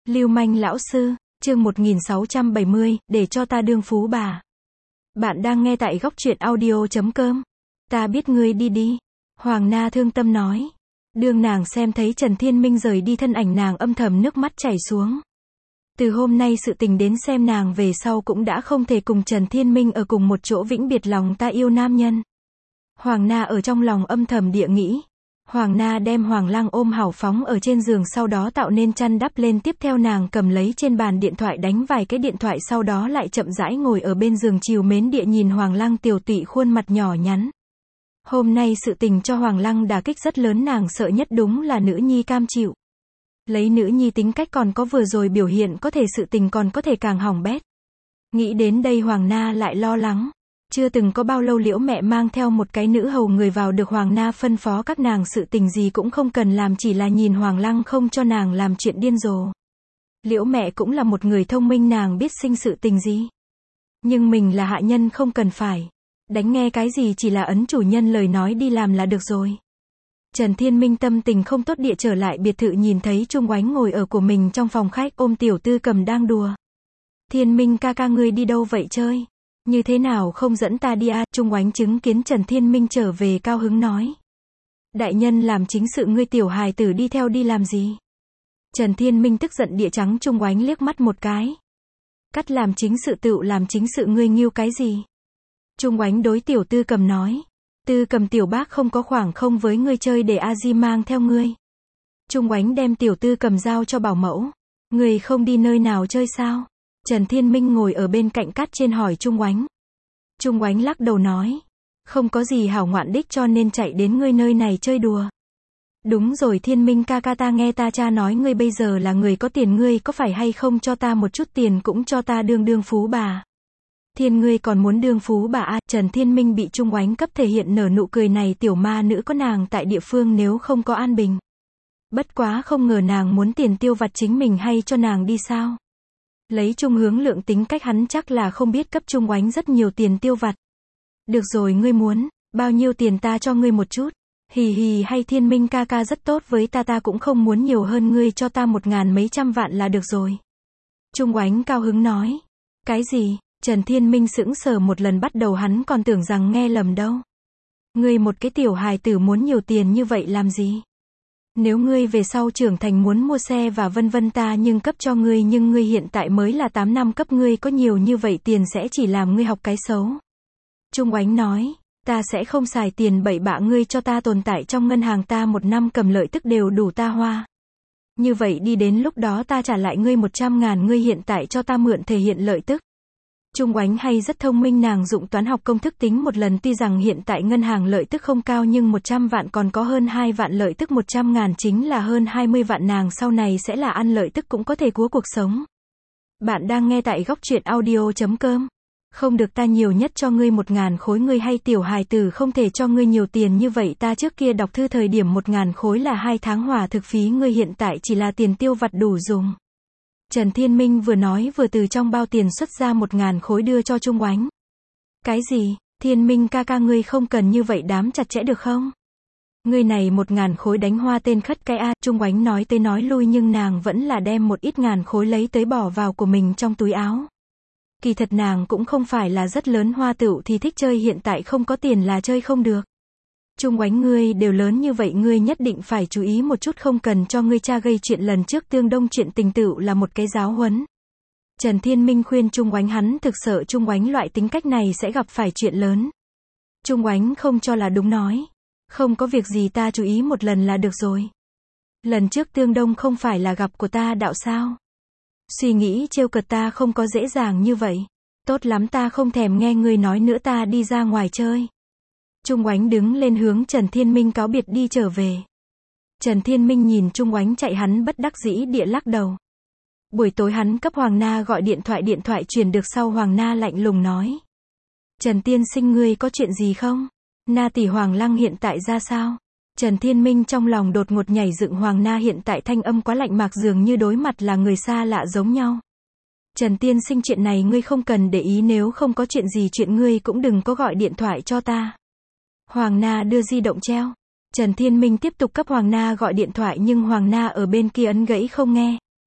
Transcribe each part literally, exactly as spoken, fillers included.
Lưu manh lão sư, chương một nghìn sáu trăm bảy mươi, để cho ta đương phú bà. Bạn đang nghe tại góc truyện audio chấm com. Ta biết ngươi đi đi. Hoàng Na thương tâm nói. Đương nàng xem thấy Trần Thiên Minh rời đi, thân ảnh nàng âm thầm nước mắt chảy xuống. Từ hôm nay sự tình đến xem, nàng về sau cũng đã không thể cùng Trần Thiên Minh ở cùng một chỗ vĩnh biệt lòng ta yêu nam nhân. Hoàng Na ở trong lòng âm thầm địa nghĩ. Hoàng Na đem Hoàng Lăng ôm hảo phóng ở trên giường, sau đó tạo nên chăn đắp lên, tiếp theo nàng cầm lấy trên bàn điện thoại đánh vài cái điện thoại, sau đó lại chậm rãi ngồi ở bên giường trìu mến địa nhìn Hoàng Lăng tiều tụy khuôn mặt nhỏ nhắn. Hôm nay sự tình cho Hoàng Lăng đả kích rất lớn, nàng sợ nhất đúng là nữ nhi cam chịu. Lấy nữ nhi tính cách còn có vừa rồi biểu hiện, có thể sự tình còn có thể càng hỏng bét. Nghĩ đến đây Hoàng Na lại lo lắng. Chưa từng có bao lâu Liễu mẹ mang theo một cái nữ hầu người vào được Hoàng Na phân phó các nàng sự tình gì cũng không cần làm, chỉ là nhìn Hoàng Lăng không cho nàng làm chuyện điên rồ. Liễu mẹ cũng là một người thông minh, nàng biết sinh sự tình gì. Nhưng mình là hạ nhân, không cần phải đánh nghe cái gì, chỉ là ấn chủ nhân lời nói đi làm là được rồi. Trần Thiên Minh tâm tình không tốt địa trở lại biệt thự, nhìn thấy Trung Oánh ngồi ở của mình trong phòng khách ôm tiểu tư cầm đang đùa. Thiên Minh ca ca, ngươi đi đâu vậy chơi? Như thế nào không dẫn ta đi à? Trung Oánh chứng kiến Trần Thiên Minh trở về cao hứng nói. Đại nhân làm chính sự, ngươi tiểu hài tử đi theo đi làm gì? Trần Thiên Minh tức giận địa trắng Trung Oánh liếc mắt một cái. Cắt làm chính sự tựu làm chính sự, ngươi nghiêu cái gì? Trung Oánh đối tiểu tư cầm nói. Tư cầm, tiểu bác không có khoảng không với ngươi chơi, để a di mang theo ngươi. Trung Oánh đem tiểu tư cầm giao cho bảo mẫu. Ngươi không đi nơi nào chơi sao? Trần Thiên Minh ngồi ở bên cạnh cát trên hỏi Trung Oánh. Trung Oánh lắc đầu nói. Không có gì hảo ngoạn đích, cho nên chạy đến ngươi nơi này chơi đùa. Đúng rồi Thiên Minh ca ca, ta nghe ta cha nói ngươi bây giờ là người có tiền, ngươi có phải hay không cho ta một chút tiền cũng cho ta đương đương phú bà. Thiên, ngươi còn muốn đương phú bà à? Trần Thiên Minh bị Trung Oánh cấp thể hiện nở nụ cười này, tiểu ma nữ có nàng tại địa phương nếu không có an bình. Bất quá không ngờ nàng muốn tiền tiêu vặt, chính mình hay cho nàng đi sao? Lấy Trung Hướng Lượng tính cách, hắn chắc là không biết cấp Trung Oánh rất nhiều tiền tiêu vặt. Được rồi, ngươi muốn bao nhiêu tiền ta cho ngươi một chút. Hì hì, hay Thiên Minh ca ca rất tốt với ta, ta cũng không muốn nhiều hơn, ngươi cho ta một ngàn mấy trăm vạn là được rồi. Trung Oánh cao hứng nói. Cái gì? Trần Thiên Minh sững sờ một lần, bắt đầu hắn còn tưởng rằng nghe lầm đâu. Ngươi một cái tiểu hài tử muốn nhiều tiền như vậy làm gì? Nếu ngươi về sau trưởng thành muốn mua xe và vân vân ta nhưng cấp cho ngươi, nhưng ngươi hiện tại mới là tám năm cấp, ngươi có nhiều như vậy tiền sẽ chỉ làm ngươi học cái xấu. Trung Oánh nói, ta sẽ không xài tiền bậy bạ, ngươi cho ta tồn tại trong ngân hàng, ta một năm cầm lợi tức đều đủ ta hoa. Như vậy đi, đến lúc đó ta trả lại ngươi một trăm ngàn, ngươi hiện tại cho ta mượn thể hiện lợi tức. Trung Oánh hay rất thông minh, nàng dụng toán học công thức tính một lần, tuy rằng hiện tại ngân hàng lợi tức không cao nhưng một trăm vạn còn có hơn hai vạn lợi tức, một trăm ngàn chính là hơn hai mươi vạn, nàng sau này sẽ là ăn lợi tức cũng có thể cua cuộc sống. Bạn đang nghe tại góc truyện audio chấm com. Không được, ta nhiều nhất cho ngươi một ngàn khối, ngươi hay tiểu hài tử không thể cho ngươi nhiều tiền như vậy, ta trước kia đọc thư thời điểm một ngàn khối là hai tháng hòa thực phí, ngươi hiện tại chỉ là tiền tiêu vặt đủ dùng. Trần Thiên Minh vừa nói vừa từ trong bao tiền xuất ra một ngàn khối đưa cho Trung Oánh. Cái gì? Thiên Minh ca ca, ngươi không cần như vậy đám chặt chẽ được không? Ngươi này một ngàn khối đánh hoa tên khất cái a. Trung Oánh nói tới nói lui nhưng nàng vẫn là đem một ít ngàn khối lấy tới bỏ vào của mình trong túi áo. Kỳ thật nàng cũng không phải là rất lớn hoa tựu thì thích chơi, hiện tại không có tiền là chơi không được. Trung Oánh, ngươi đều lớn như vậy, ngươi nhất định phải chú ý một chút, không cần cho ngươi cha gây chuyện, lần trước Tương Đông chuyện tình tựu là một cái giáo huấn. Trần Thiên Minh khuyên Trung Oánh, hắn thực sợ Trung Oánh loại tính cách này sẽ gặp phải chuyện lớn. Trung Oánh không cho là đúng nói. Không có việc gì, ta chú ý một lần là được rồi. Lần trước Tương Đông không phải là gặp của ta đạo sao? Suy nghĩ trêu cợt ta không có dễ dàng như vậy. Tốt lắm, ta không thèm nghe ngươi nói nữa, ta đi ra ngoài chơi. Trung Oánh đứng lên hướng Trần Thiên Minh cáo biệt đi trở về. Trần Thiên Minh nhìn Trung Oánh chạy, hắn bất đắc dĩ địa lắc đầu. Buổi tối hắn cấp Hoàng Na gọi điện thoại, điện thoại truyền được sau, Hoàng Na lạnh lùng nói. Trần tiên sinh, ngươi có chuyện gì không? Na tỷ, Hoàng Lăng hiện tại ra sao? Trần Thiên Minh trong lòng đột ngột nhảy dựng, Hoàng Na hiện tại thanh âm quá lạnh mạc, dường như đối mặt là người xa lạ giống nhau. Trần tiên sinh, chuyện này ngươi không cần để ý, nếu không có chuyện gì chuyện ngươi cũng đừng có gọi điện thoại cho ta. Hoàng Na đưa di động treo. Trần Thiên Minh tiếp tục cấp Hoàng Na gọi điện thoại nhưng Hoàng Na ở bên kia ấn gãy không nghe.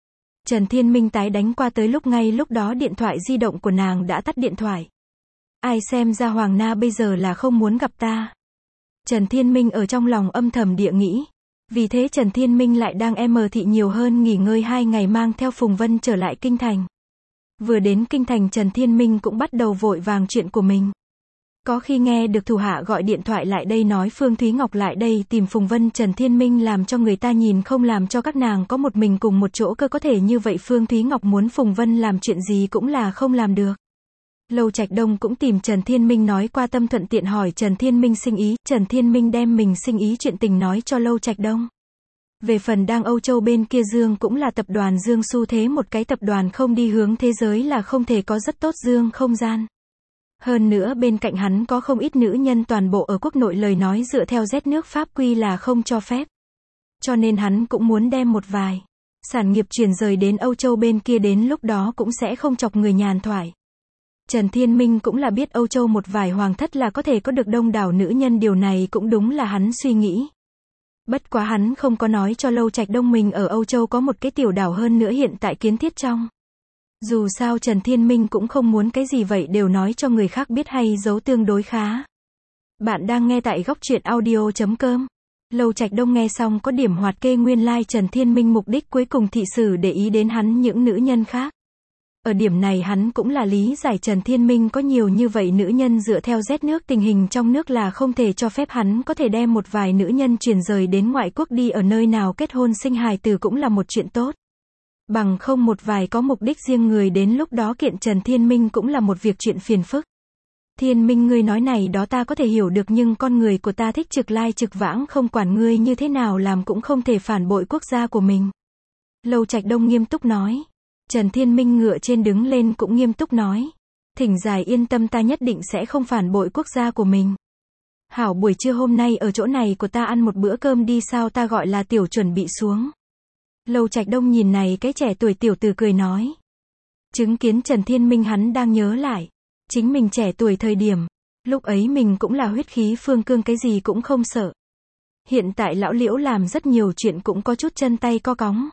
Trần Thiên Minh tái đánh qua tới lúc ngay lúc đó điện thoại di động của nàng đã tắt điện thoại. Ai xem ra Hoàng Na bây giờ là không muốn gặp ta. Trần Thiên Minh ở trong lòng âm thầm địa nghĩ. Vì thế Trần Thiên Minh lại đang em thị nhiều hơn nghỉ ngơi hai ngày mang theo Phùng Vân trở lại Kinh Thành. Vừa đến Kinh Thành Trần Thiên Minh cũng bắt đầu vội vàng chuyện của mình. Có khi nghe được thủ hạ gọi điện thoại lại đây nói Phương Thúy Ngọc lại đây tìm Phùng Vân, Trần Thiên Minh làm cho người ta nhìn không làm cho các nàng có một mình cùng một chỗ cơ, có thể như vậy Phương Thúy Ngọc muốn Phùng Vân làm chuyện gì cũng là không làm được. Lâu Trạch Đông cũng tìm Trần Thiên Minh nói qua tâm thuận tiện hỏi Trần Thiên Minh sinh ý, Trần Thiên Minh đem mình sinh ý chuyện tình nói cho Lâu Trạch Đông. Về phần đang Âu Châu bên kia Dương cũng là tập đoàn Dương xu thế, một cái tập đoàn không đi hướng thế giới là không thể có rất tốt Dương không gian. Hơn nữa bên cạnh hắn có không ít nữ nhân, toàn bộ ở quốc nội lời nói dựa theo Z nước pháp quy là không cho phép. Cho nên hắn cũng muốn đem một vài sản nghiệp chuyển rời đến Âu Châu bên kia, đến lúc đó cũng sẽ không chọc người nhàn thoại. Trần Thiên Minh cũng là biết Âu Châu một vài hoàng thất là có thể có được đông đảo nữ nhân, điều này cũng đúng là hắn suy nghĩ. Bất quá hắn không có nói cho Lâu Trạch Đông mình ở Âu Châu có một cái tiểu đảo, hơn nữa hiện tại kiến thiết trong. Dù sao Trần Thiên Minh cũng không muốn cái gì vậy đều nói cho người khác biết hay giấu tương đối khá. Bạn đang nghe tại góc truyện audio chấm com. Lâu Trạch Đông nghe xong có điểm hoạt kê, nguyên lai like Trần Thiên Minh mục đích cuối cùng thị sử để ý đến hắn những nữ nhân khác. Ở điểm này hắn cũng là lý giải Trần Thiên Minh có nhiều như vậy nữ nhân, dựa theo Z nước tình hình trong nước là không thể cho phép hắn có thể đem một vài nữ nhân chuyển rời đến ngoại quốc đi ở nơi nào kết hôn sinh hài tử cũng là một chuyện tốt. Bằng không một vài có mục đích riêng người đến lúc đó kiện Trần Thiên Minh cũng là một việc chuyện phiền phức. Thiên Minh ngươi nói này đó ta có thể hiểu được, nhưng con người của ta thích trực lai trực vãng, không quản ngươi như thế nào làm cũng không thể phản bội quốc gia của mình. Lâu Trạch Đông nghiêm túc nói. Trần Thiên Minh ngựa trên đứng lên cũng nghiêm túc nói. Thỉnh dài yên tâm, ta nhất định sẽ không phản bội quốc gia của mình. Hảo, buổi trưa hôm nay ở chỗ này của ta ăn một bữa cơm đi, sao ta gọi là tiểu chuẩn bị xuống. Lâu Trạch Đông nhìn này cái trẻ tuổi tiểu tử cười nói. Chứng kiến Trần Thiên Minh hắn đang nhớ lại. Chính mình trẻ tuổi thời điểm. Lúc ấy mình cũng là huyết khí phương cương, cái gì cũng không sợ. Hiện tại lão Liễu làm rất nhiều chuyện cũng có chút chân tay co cóng.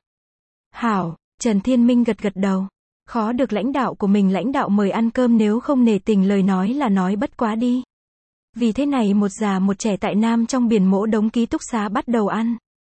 Hảo. Trần Thiên Minh gật gật đầu. Khó được lãnh đạo của mình lãnh đạo mời ăn cơm, nếu không nể tình lời nói là nói bất quá đi. Vì thế này một già một trẻ tại Nam trong biển Mỗ Đống ký túc xá bắt đầu ăn.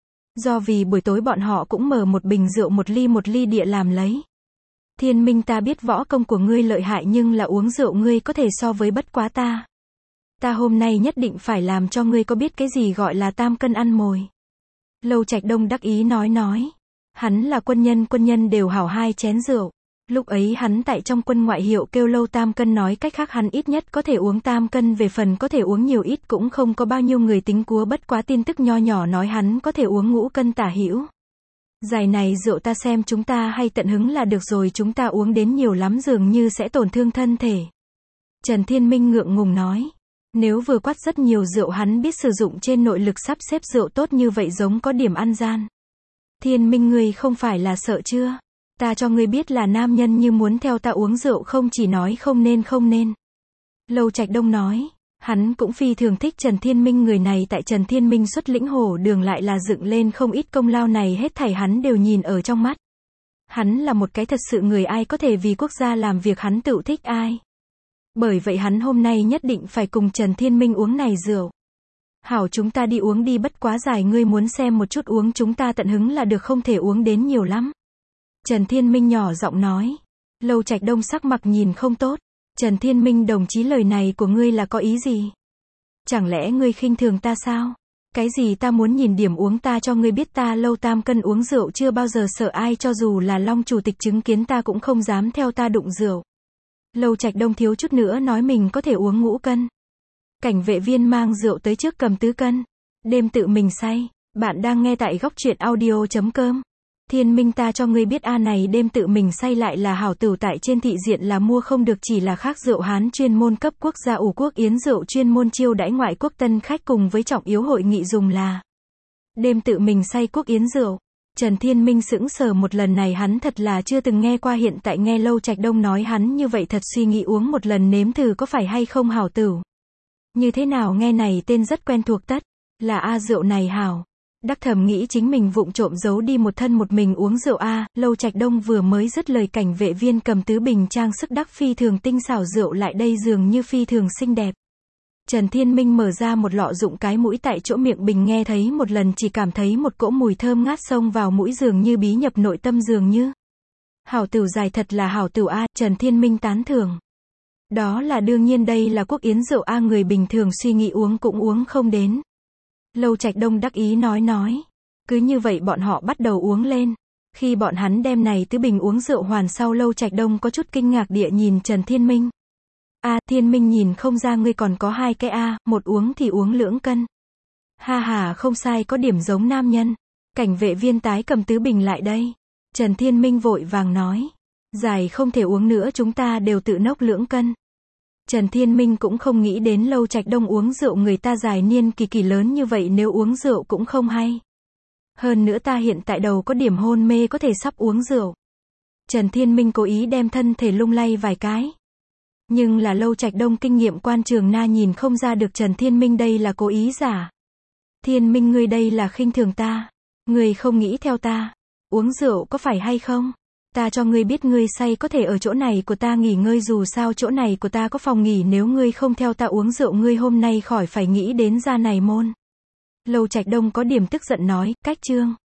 Do vì buổi tối bọn họ cũng mở một bình rượu một ly một ly địa làm lấy. Thiên Minh, ta biết võ công của ngươi lợi hại, nhưng là uống rượu ngươi có thể so với bất quá ta. Ta hôm nay nhất định phải làm cho ngươi có biết cái gì gọi là tam cân ăn mồi. Lâu Trạch Đông đắc ý nói nói. Hắn là quân nhân, quân nhân đều hảo hai chén rượu. Lúc ấy hắn tại trong quân ngoại hiệu kêu lâu tam cân, nói cách khác hắn ít nhất có thể uống tam cân, về phần có thể uống nhiều ít cũng không có bao nhiêu người tính cua, bất quá tin tức nho nhỏ nói hắn có thể uống ngũ cân tả hữu. Giải này rượu ta xem chúng ta hay tận hứng là được rồi, chúng ta uống đến nhiều lắm dường như sẽ tổn thương thân thể. Trần Thiên Minh ngượng ngùng nói. Nếu vừa quát rất nhiều rượu hắn biết sử dụng trên nội lực sắp xếp rượu tốt như vậy giống có điểm ăn gian. Thiên Minh ngươi không phải là sợ chưa? Ta cho ngươi biết là nam nhân như muốn theo ta uống rượu không chỉ nói không nên không nên. Lâu Trạch Đông nói. Hắn cũng phi thường thích Trần Thiên Minh người này, tại Trần Thiên Minh xuất lĩnh hổ đường lại là dựng lên không ít công lao, này hết thảy hắn đều nhìn ở trong mắt. Hắn là một cái thật sự người, ai có thể vì quốc gia làm việc hắn tự thích ai. Bởi vậy hắn hôm nay nhất định phải cùng Trần Thiên Minh uống này rượu. Hảo, chúng ta đi uống đi, bất quá dài ngươi muốn xem một chút uống chúng ta tận hứng là được, không thể uống đến nhiều lắm. Trần Thiên Minh nhỏ giọng nói. Lâu Trạch Đông sắc mặt nhìn không tốt. Trần Thiên Minh đồng chí, lời này của ngươi là có ý gì? Chẳng lẽ ngươi khinh thường ta sao? Cái gì ta muốn nhìn điểm uống, ta cho ngươi biết ta Lâu tam cân uống rượu chưa bao giờ sợ ai, cho dù là Long chủ tịch chứng kiến ta cũng không dám theo ta đụng rượu. Lâu Trạch Đông thiếu chút nữa nói mình có thể uống ngũ cân. Cảnh vệ viên mang rượu tới trước cầm tứ cân. Đêm tự mình say. Bạn đang nghe tại góc truyện audio chấm com. Thiên Minh, ta cho ngươi biết a này đêm tự mình say lại là hảo tửu, tại trên thị diện là mua không được, chỉ là khác rượu Hán chuyên môn cấp quốc gia ủ quốc yến, rượu chuyên môn chiêu đãi ngoại quốc tân khách cùng với trọng yếu hội nghị dùng là đêm tự mình say quốc yến rượu. Trần Thiên Minh sững sờ, một lần này hắn thật là chưa từng nghe qua, hiện tại nghe Lâu Trạch Đông nói hắn như vậy thật suy nghĩ uống một lần nếm thử có phải hay không hảo tửu. Như thế nào nghe này tên rất quen thuộc, tất là a rượu này hảo. Đắc thầm nghĩ chính mình vụng trộm giấu đi một thân một mình uống rượu a, Lâu Trạch Đông vừa mới dứt lời cảnh vệ viên cầm tứ bình trang sức đắc phi thường tinh xảo rượu lại đây dường như phi thường xinh đẹp. Trần Thiên Minh mở ra một lọ dụng cái mũi tại chỗ miệng bình nghe thấy một lần chỉ cảm thấy một cỗ mùi thơm ngát xông vào mũi dường như bí nhập nội tâm dường như. Hảo tửu dài thật là hảo tửu a, Trần Thiên Minh tán thưởng. Đó là đương nhiên đây là quốc yến rượu a, người bình thường suy nghĩ uống cũng uống không đến. Lâu Trạch Đông đắc ý nói nói. Cứ như vậy bọn họ bắt đầu uống lên. Khi bọn hắn đem này tứ bình uống rượu hoàn sau Lâu Trạch Đông có chút kinh ngạc địa nhìn Trần Thiên Minh. A, Thiên Minh nhìn không ra ngươi còn có hai cái a, một uống thì uống lưỡng cân. Ha ha, không sai, có điểm giống nam nhân. Cảnh vệ viên tái cầm tứ bình lại đây. Trần Thiên Minh vội vàng nói. Dài không thể uống nữa, chúng ta đều tự nốc lưỡng cân. Trần Thiên Minh cũng không nghĩ đến Lâu Trạch Đông uống rượu người ta dài niên kỳ kỳ lớn như vậy, nếu uống rượu cũng không hay. Hơn nữa ta hiện tại đầu có điểm hôn mê, có thể sắp uống rượu. Trần Thiên Minh cố ý đem thân thể lung lay vài cái. Nhưng là Lâu Trạch Đông kinh nghiệm quan trường na nhìn không ra được Trần Thiên Minh đây là cố ý giả. Thiên Minh ngươi đây là khinh thường ta. Ngươi không nghĩ theo ta. Uống rượu có phải hay không? Ta cho ngươi biết ngươi say có thể ở chỗ này của ta nghỉ ngơi, dù sao chỗ này của ta có phòng nghỉ, nếu ngươi không theo ta uống rượu ngươi hôm nay khỏi phải nghĩ đến ra này môn. Lâu Trạch Đông có điểm tức giận nói, cách trương.